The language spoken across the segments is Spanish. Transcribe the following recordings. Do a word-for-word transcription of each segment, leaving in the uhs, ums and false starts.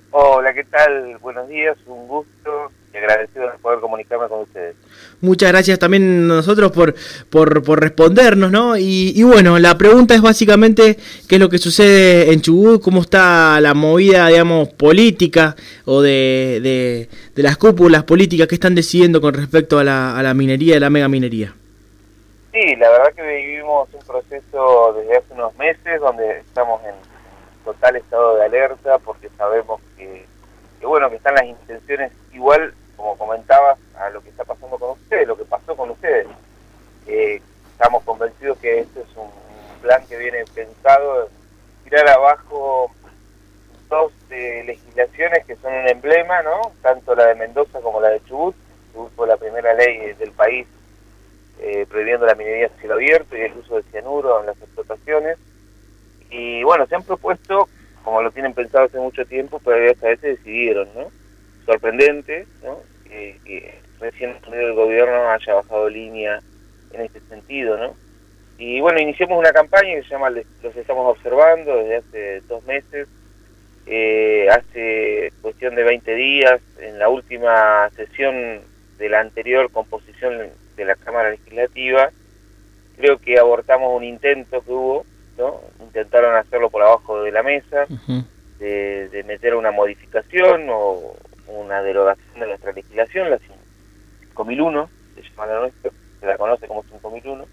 Hola, ¿qué tal? Buenos días, un gusto y agradecido de poder comunicarme con ustedes. Muchas gracias también nosotros por, por, por respondernos, ¿no? Y, y bueno, la pregunta es básicamente qué es lo que sucede en Chubut, cómo está la movida, digamos, política o de, de, de las cúpulas políticas que están decidiendo con respecto a la, a la minería, a la megaminería. Sí, la verdad que vivimos un proceso desde hace unos meses donde estamos en total estado de alerta porque sabemos que, que bueno, que están las intenciones igual, como comentabas, a lo que está pasando con ustedes, lo que pasó con ustedes. Eh, estamos convencidos que este es un, un plan que viene pensado tirar abajo dos eh, legislaciones que son un emblema, ¿no? Tanto la de Mendoza como la de Chubut. Chubut fue la primera ley del país eh, prohibiendo la minería a cielo abierto y el uso de cianuro en las explotaciones. Y bueno, se han propuesto, como lo tienen pensado hace mucho tiempo, pero esta vez se decidieron, ¿no? Sorprendente, ¿no? Que, que recién el gobierno haya bajado línea en este sentido, ¿no? Y bueno, iniciamos una campaña que se llama Los Estamos Observando desde hace dos meses. Eh, hace cuestión de veinte días, en la última sesión de la anterior composición de la Cámara Legislativa, creo que abortamos un intento que hubo, ¿no? Intentaron hacerlo por abajo de la mesa, uh-huh. de, de meter una modificación o una derogación de nuestra legislación, la cinco mil uno, se llama la nuestra, se la conoce como cinco mil uno.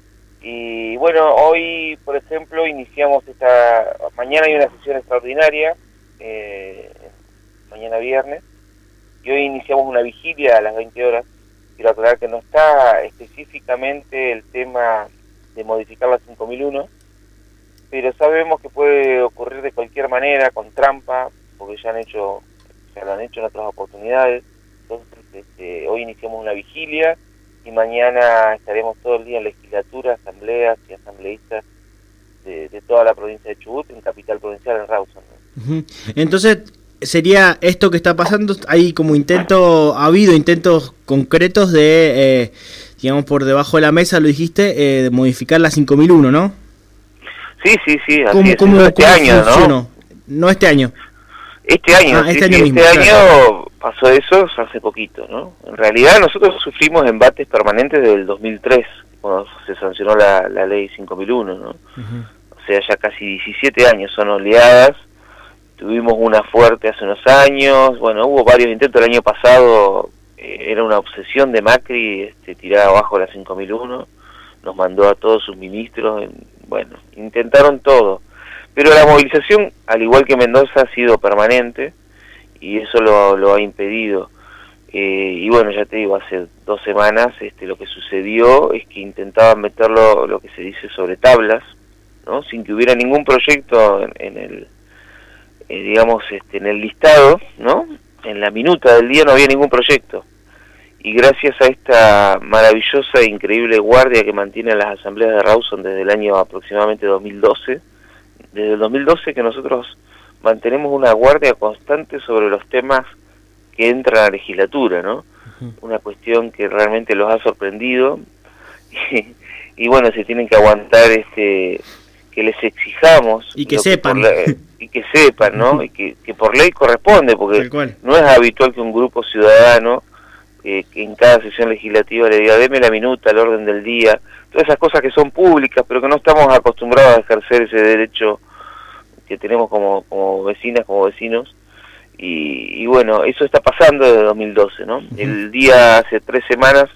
Y bueno, hoy, por ejemplo, iniciamos esta... Mañana hay una sesión extraordinaria, eh, mañana viernes, y hoy iniciamos una vigilia a las veinte horas. Quiero aclarar que no está específicamente el tema de modificar la cinco mil uno, pero sabemos que puede ocurrir de cualquier manera, con trampa, porque ya han hecho, ya lo han hecho en otras oportunidades. Entonces, este, hoy iniciamos una vigilia y mañana estaremos todo el día en legislatura, asambleas y asambleístas de, de toda la provincia de Chubut, en Capital Provincial, en Rawson, ¿no? Uh-huh. Entonces, sería esto que está pasando, hay como intento, ha habido intentos concretos de, eh, digamos, por debajo de la mesa, lo dijiste, eh, de modificar la cinco mil uno, ¿no? Sí, sí, sí, así ¿Cómo, es. cómo, este cómo año, funcionó? ¿no? No este año. Este año, ah, sí, este sí, año, mismo, este claro. año pasó eso hace poquito, ¿no? En realidad nosotros sufrimos embates permanentes desde el dos mil tres, cuando se sancionó la, la ley cinco mil uno, ¿no? Uh-huh. O sea, ya casi diecisiete años son oleadas. Tuvimos una fuerte hace unos años, bueno, hubo varios intentos. El año pasado eh, era una obsesión de Macri este, tirar abajo la cinco mil uno, nos mandó a todos sus ministros, en, bueno, intentaron todo. Pero la movilización, al igual que Mendoza, ha sido permanente y eso lo, lo ha impedido. Eh, y bueno, ya te digo, hace dos semanas este, lo que sucedió es que intentaban meterlo, lo que se dice, sobre tablas, ¿no? Sin que hubiera ningún proyecto en, en el, eh, digamos, este, en el listado, ¿no? En la minuta del día no había ningún proyecto. Y gracias a esta maravillosa e increíble guardia que mantienen las asambleas de Rawson desde el año aproximadamente dos mil doce, desde el dos mil doce que nosotros mantenemos una guardia constante sobre los temas que entran a la legislatura, ¿no? Uh-huh. Una cuestión que realmente los ha sorprendido y, y bueno, se tienen que aguantar este que les exijamos y que sepan que la, y que sepan, ¿no? Y que, que por ley corresponde, porque no es habitual que un grupo ciudadano eh, que en cada sesión legislativa le diga deme la minuta, el orden del día, todas esas cosas que son públicas, pero que no estamos acostumbrados a ejercer ese derecho que tenemos como, como vecinas, como vecinos. Y, y bueno, eso está pasando desde dos mil doce, ¿no? Uh-huh. El día, hace tres semanas,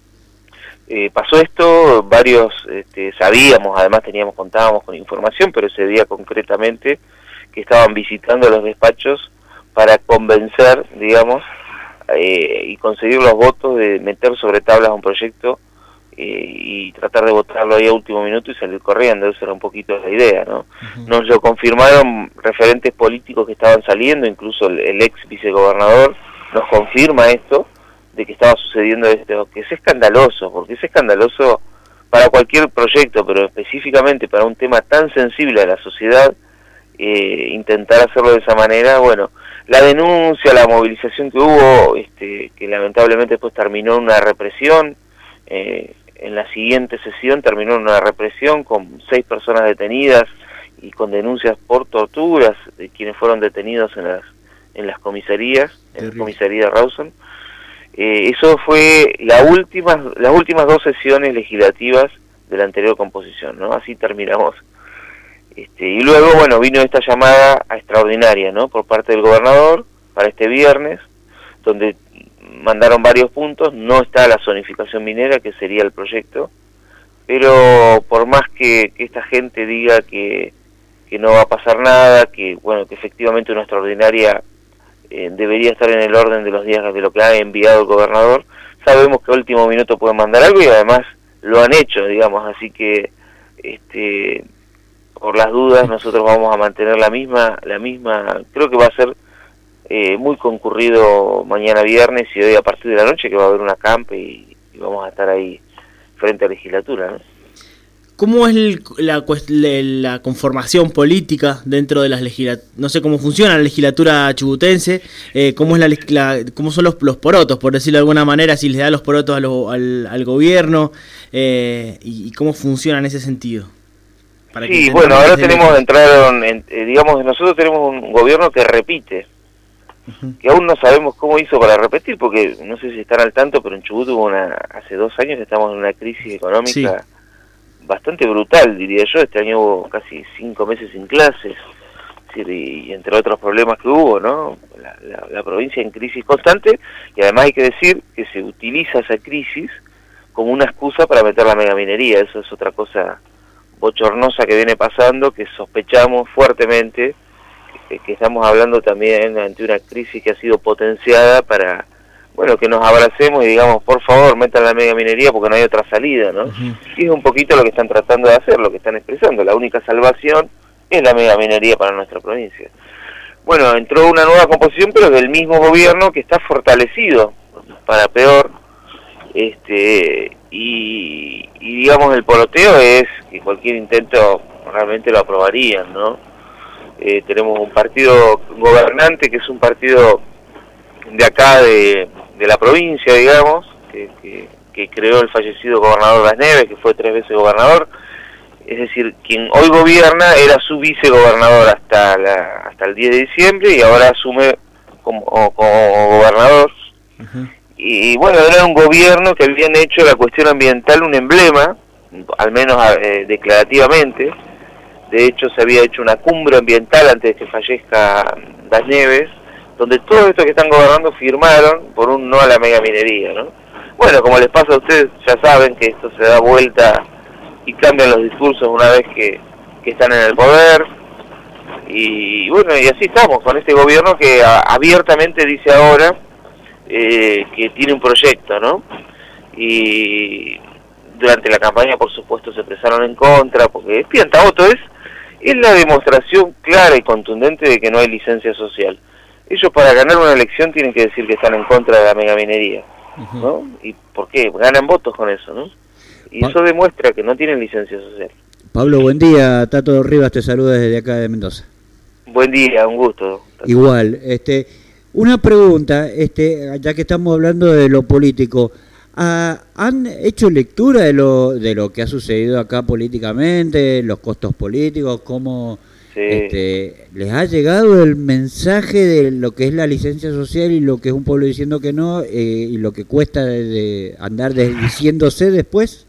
eh, pasó esto, varios este, sabíamos, además teníamos, contábamos con información, pero ese día concretamente, que estaban visitando los despachos para convencer, digamos, eh, y conseguir los votos de meter sobre tablas un proyecto eh, y tratar de votarlo ahí a último minuto y salir corriendo. Esa era un poquito la idea, ¿no? Uh-huh. Nos lo confirmaron referentes políticos que estaban saliendo, incluso el, el ex vicegobernador nos confirma esto, de que estaba sucediendo esto, que es escandaloso, porque es escandaloso para cualquier proyecto, pero específicamente para un tema tan sensible a la sociedad, eh, intentar hacerlo de esa manera. Bueno, la denuncia, la movilización que hubo, este, que lamentablemente después terminó en una represión, eh, en la siguiente sesión terminó en una represión con seis personas detenidas y con denuncias por torturas de quienes fueron detenidos en las en las comisarías, en la comisaría de Rawson. Eh, eso fue la última, las últimas dos sesiones legislativas de la anterior composición, ¿no? Así terminamos. Este, y luego, bueno, vino esta llamada extraordinaria, ¿no? Por parte del gobernador para este viernes, donde mandaron varios puntos. No está la zonificación minera, que sería el proyecto, pero por más que, que esta gente diga que, que no va a pasar nada, que bueno, que efectivamente una extraordinaria eh, debería estar en el orden de los días de lo que ha enviado el gobernador, sabemos que a último minuto pueden mandar algo y además lo han hecho, digamos, así que este por las dudas nosotros vamos a mantener la misma, la misma, creo que va a ser eh, muy concurrido mañana viernes y hoy a partir de la noche, que va a haber una campe y, y vamos a estar ahí frente a la legislatura, ¿no? ¿Cómo es el, la, la conformación política dentro de las legislaturas? No sé cómo funciona la legislatura chubutense, eh, cómo es la, la cómo son los, los porotos, por decirlo de alguna manera, si les da los porotos a lo, al, al gobierno, eh, y, y cómo funciona en ese sentido. Para sí, bueno, ahora tenemos, entraron, en, eh, digamos, nosotros tenemos un gobierno que repite, uh-huh. que aún no sabemos cómo hizo para repetir, porque no sé si están al tanto, pero en Chubut hubo una, hace dos años que estamos en una crisis económica sí. bastante brutal, diría yo. Este año hubo casi cinco meses sin clases, es decir, y, y entre otros problemas que hubo, ¿no? La, la, la provincia en crisis constante, y además hay que decir que se utiliza esa crisis como una excusa para meter la megaminería. Eso es otra cosa bochornosa que viene pasando, que sospechamos fuertemente que, que estamos hablando también ante una crisis que ha sido potenciada para, bueno, que nos abracemos y digamos, por favor, metan la megaminería porque no hay otra salida, ¿no? Uh-huh. Y es un poquito lo que están tratando de hacer, lo que están expresando. La única salvación es la megaminería para nuestra provincia. Bueno, entró una nueva composición, pero del mismo gobierno, que está fortalecido, para peor, este y, y digamos, el poroteo es que cualquier intento realmente lo aprobarían, ¿no? Eh, tenemos un partido gobernante que es un partido de acá de, de la provincia, digamos, que, que, que creó el fallecido gobernador Las Neves, que fue tres veces gobernador. Es decir, quien hoy gobierna era su vicegobernador hasta la, hasta el diez de diciembre y ahora asume como, como gobernador. Uh-huh. Y bueno, era un gobierno que habían hecho la cuestión ambiental un emblema, al menos eh, declarativamente. De hecho, se había hecho una cumbre ambiental antes de que fallezca Las Neves, donde todos estos que están gobernando firmaron por un no a la megaminería, ¿no? Bueno, como les pasa a ustedes, ya saben que esto se da vuelta y cambian los discursos una vez que, que están en el poder. Y bueno, y así estamos con este gobierno que a, abiertamente dice ahora eh, que tiene un proyecto, ¿no? Y durante la campaña, por supuesto, se expresaron en contra, porque es piantavoto, es, es la demostración clara y contundente de que no hay licencia social. Ellos para ganar una elección tienen que decir que están en contra de la megaminería, ¿no? ¿Y por qué? Ganan votos con eso, ¿no? Y eso demuestra que no tienen licencia social. Pablo, buen día. Tato Rivas te saluda desde acá de Mendoza. Buen día, un gusto. Tato. Igual. Este, una pregunta, este, ya que estamos hablando de lo político, ¿han hecho lectura de lo de lo que ha sucedido acá políticamente, los costos políticos, cómo sí. este, les ha llegado el mensaje de lo que es la licencia social y lo que es un pueblo diciendo que no, eh, y lo que cuesta de, de andar diciéndose después?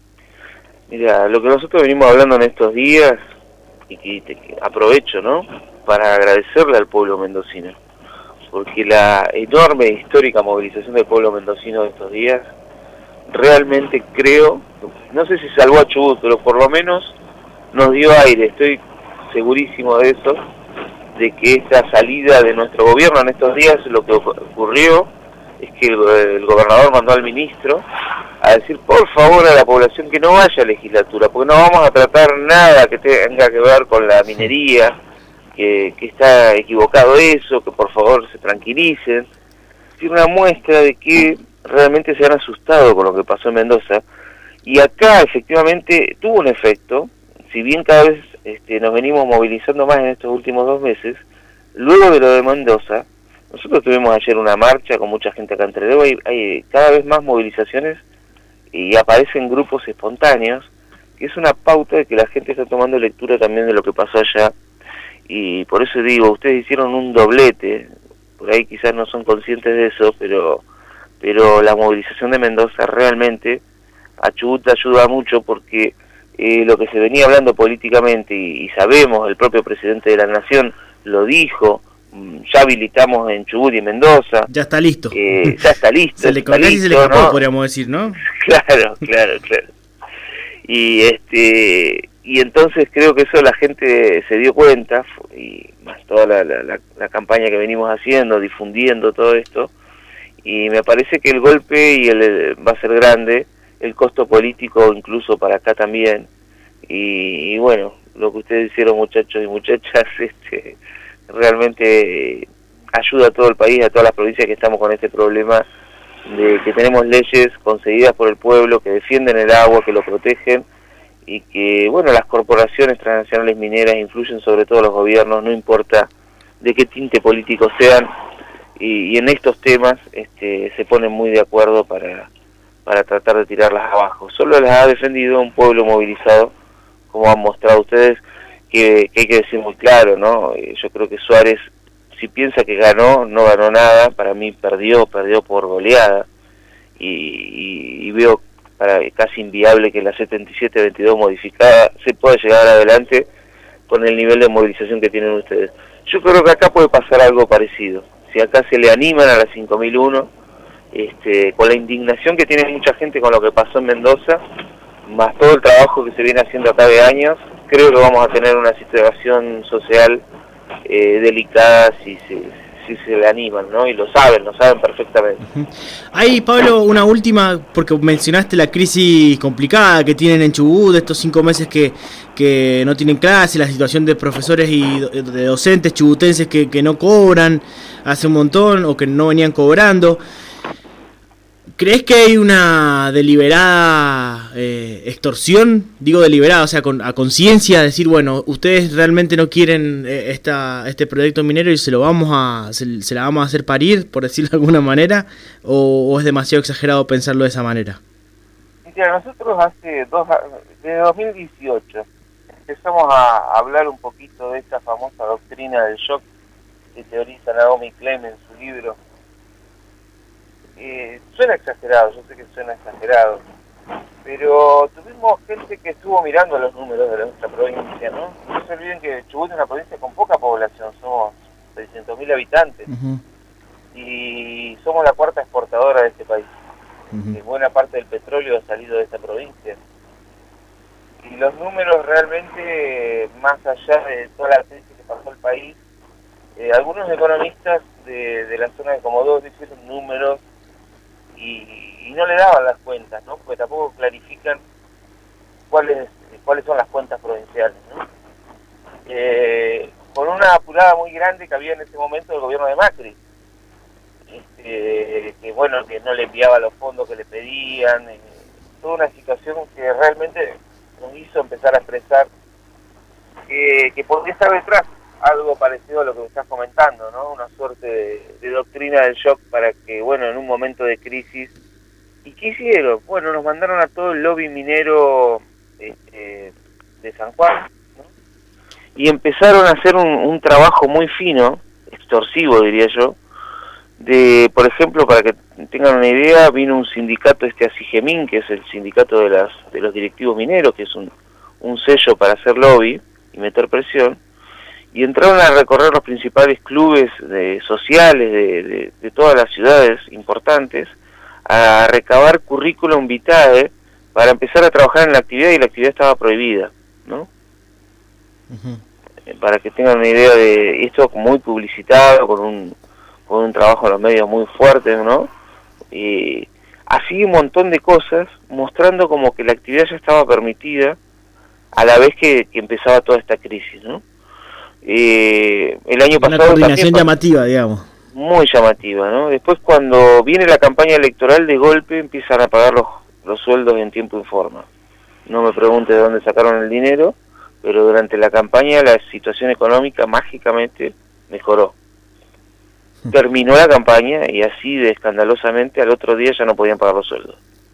Mira, lo que nosotros venimos hablando en estos días, y que, que aprovecho, ¿no?, para agradecerle al pueblo mendocino, porque la enorme e histórica movilización del pueblo mendocino de estos días, realmente creo, no sé si salvó a Chubut, pero por lo menos nos dio aire. Estoy segurísimo de eso, de que esta salida de nuestro gobierno en estos días, lo que ocurrió es que el, el gobernador mandó al ministro a decir por favor a la población que no vaya a legislatura, porque no vamos a tratar nada que tenga que ver con la minería, que, que está equivocado eso, que por favor se tranquilicen. Es una muestra de que realmente se han asustado con lo que pasó en Mendoza, y acá efectivamente tuvo un efecto. Si bien cada vez este, nos venimos movilizando más en estos últimos dos meses, luego de lo de Mendoza, nosotros tuvimos ayer una marcha con mucha gente acá en Trelew, hay, hay cada vez más movilizaciones y aparecen grupos espontáneos, que es una pauta de que la gente está tomando lectura también de lo que pasó allá. Y por eso digo, ustedes hicieron un doblete, por ahí quizás no son conscientes de eso, pero pero la movilización de Mendoza realmente a Chubut ayuda mucho porque eh, lo que se venía hablando políticamente, y, y sabemos, el propio presidente de la Nación lo dijo, ya habilitamos en Chubut y Mendoza. Ya está listo. Eh, ya está listo. Se le está casi listo, se le escapó, ¿no? podríamos decir, ¿no? Claro, claro, claro. Y este y entonces creo que eso la gente se dio cuenta, y más toda la, la, la, la campaña que venimos haciendo, difundiendo todo esto, y me parece que el golpe y el, va a ser grande, el costo político incluso para acá también, y, y bueno, lo que ustedes hicieron, muchachos y muchachas, este realmente ayuda a todo el país, a todas las provincias que estamos con este problema de que tenemos leyes concedidas por el pueblo que defienden el agua, que lo protegen, y que, bueno, las corporaciones transnacionales mineras influyen sobre todo los gobiernos, no importa de qué tinte político sean, y, y en estos temas este, se ponen muy de acuerdo para, para tratar de tirarlas abajo. Solo las ha defendido un pueblo movilizado, como han mostrado ustedes, que, que hay que decir muy claro, ¿no? Yo creo que Suárez, si piensa que ganó, no ganó nada, para mí perdió, perdió por goleada, y, y, y veo para casi inviable que la setenta y siete veintidós modificada se pueda llegar adelante con el nivel de movilización que tienen ustedes. Yo creo que acá puede pasar algo parecido. Si acá se le animan a la cinco mil uno, este, con la indignación que tiene mucha gente con lo que pasó en Mendoza, más todo el trabajo que se viene haciendo acá de años, creo que vamos a tener una situación social eh, delicada si se... si se le animan, ¿no? Y lo saben, lo saben perfectamente. Hay, Pablo, una última, porque mencionaste la crisis complicada que tienen en Chubut, de estos cinco meses que, que no tienen clase, la situación de profesores y de docentes chubutenses que, que no cobran hace un montón o que no venían cobrando. ¿Crees que hay una deliberada eh, extorsión? Digo deliberada, o sea, con, a conciencia, decir, bueno, ustedes realmente no quieren eh, esta, este proyecto minero y se lo vamos a se, se la vamos a hacer parir, por decirlo de alguna manera, o, o es demasiado exagerado pensarlo de esa manera. Mira, nosotros hace dos, desde dos mil dieciocho empezamos a hablar un poquito de esta famosa doctrina del shock que teoriza Naomi Klein en su libro. Eh, suena exagerado, yo sé que suena exagerado, pero tuvimos gente que estuvo mirando los números de nuestra provincia, ¿no? No se olviden que Chubut es una provincia con poca población, somos seiscientos mil habitantes, uh-huh. y somos la cuarta exportadora de este país. Uh-huh. Y buena parte del petróleo ha salido de esta provincia. Y los números realmente, más allá de toda la crisis que pasó el país, eh, algunos economistas de, de la zona de Comodoro hicieron números Y, y no le daban las cuentas, ¿no? Porque tampoco clarifican cuáles cuáles son las cuentas provinciales, ¿no? Eh, con una apurada muy grande que había en ese momento del gobierno de Macri, este, que bueno, que no le enviaba los fondos que le pedían, eh, toda una situación que realmente nos hizo empezar a expresar que, que podría estar detrás algo parecido a lo que me estás comentando, ¿no? Una suerte de, de doctrina del shock para que, bueno, en un momento de crisis... ¿Y qué hicieron? Bueno, nos mandaron a todo el lobby minero eh, de San Juan, ¿no? Y empezaron a hacer un, un trabajo muy fino, extorsivo diría yo, de, por ejemplo, para que tengan una idea, vino un sindicato, este ASIGEMIN, que es el sindicato de, las, de los directivos mineros, que es un, un sello para hacer lobby y meter presión, y entraron a recorrer los principales clubes de, sociales de, de, de todas las ciudades importantes, a recabar currículum vitae para empezar a trabajar en la actividad, y la actividad estaba prohibida, ¿no? Uh-huh. Eh, para que tengan una idea de esto, muy publicitado, con un, con un trabajo en los medios muy fuerte, ¿no? Y así un montón de cosas, mostrando como que la actividad ya estaba permitida a la vez que, que empezaba toda esta crisis, ¿no? Eh, el año Una pasado coordinación también, llamativa, digamos. Muy llamativa, ¿no? Después, cuando viene la campaña electoral, de golpe empiezan a pagar los, los sueldos en tiempo y forma. No me pregunte de dónde sacaron el dinero, pero durante la campaña la situación económica mágicamente mejoró. Terminó la campaña y así de escandalosamente al otro día ya no podían pagar los sueldos.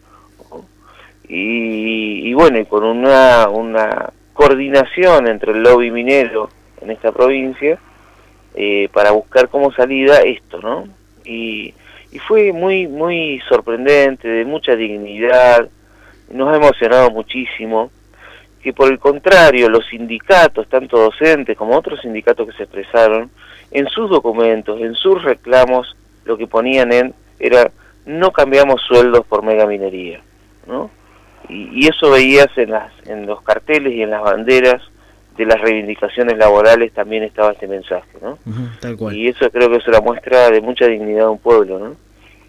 Y, y bueno, y con una, una coordinación entre el lobby minero en esta provincia, eh, para buscar como salida esto, ¿no? Y, y fue muy, muy sorprendente, de mucha dignidad, nos ha emocionado muchísimo, que por el contrario, los sindicatos, tanto docentes como otros sindicatos que se expresaron, en sus documentos, en sus reclamos, lo que ponían en era no cambiamos sueldos por megaminería, ¿no? Y, y eso veías en, las, en los carteles y en las banderas de las reivindicaciones laborales, también estaba este mensaje, ¿no? Uh-huh, tal cual. Y eso creo que es una muestra de mucha dignidad de un pueblo, ¿no?